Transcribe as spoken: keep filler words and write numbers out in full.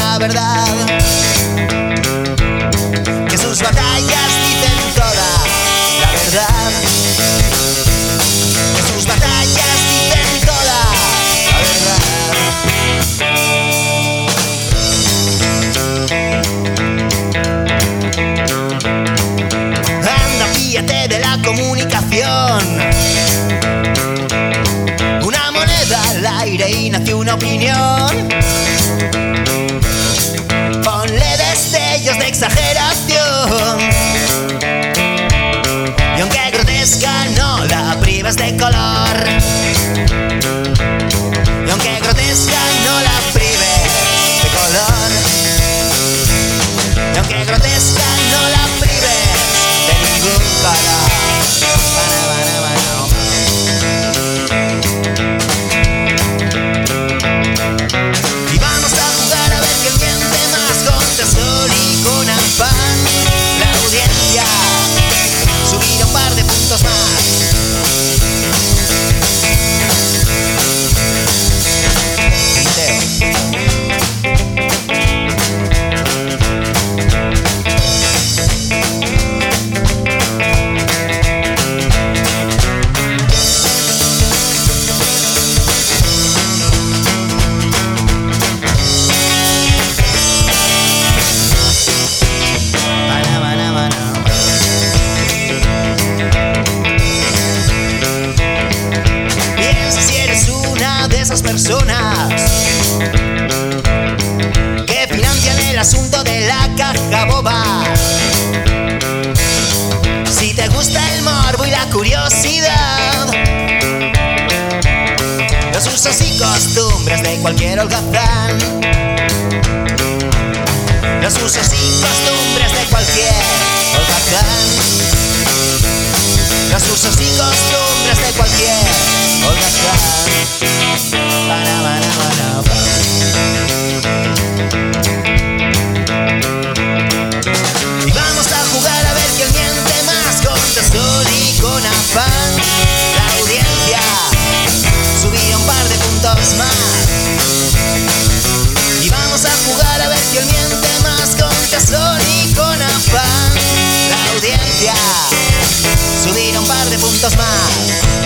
la verdad, que sus batallas dicen toda la verdad, que sus batallas dicen toda la verdad. Anda, fíjate de la comunicación. Una moneda al aire y nació una opinión. Ponle destellos de exageración, y aunque grotesca no la prives de color, y aunque grotesca no la prives de color, y aunque grotesca no la prives de ningún color. Y vamos a jugar a ver quién miente más, con tesón y con afán. La audiencia subirá un par de puntos más. Esas personas que financian el asunto de la caja boba. Si te gusta el morbo y la curiosidad, los usos y costumbres de cualquier holgazán, los usos y costumbres de cualquier holgazán, los usos y costumbres de cualquier holgazán. Y vamos a jugar a ver quién miente más, con tesón y con afán. La audiencia subirá un par de puntos más. Y vamos a jugar a ver quién miente más, con tesón y con afán. La audiencia subirá un par de puntos más.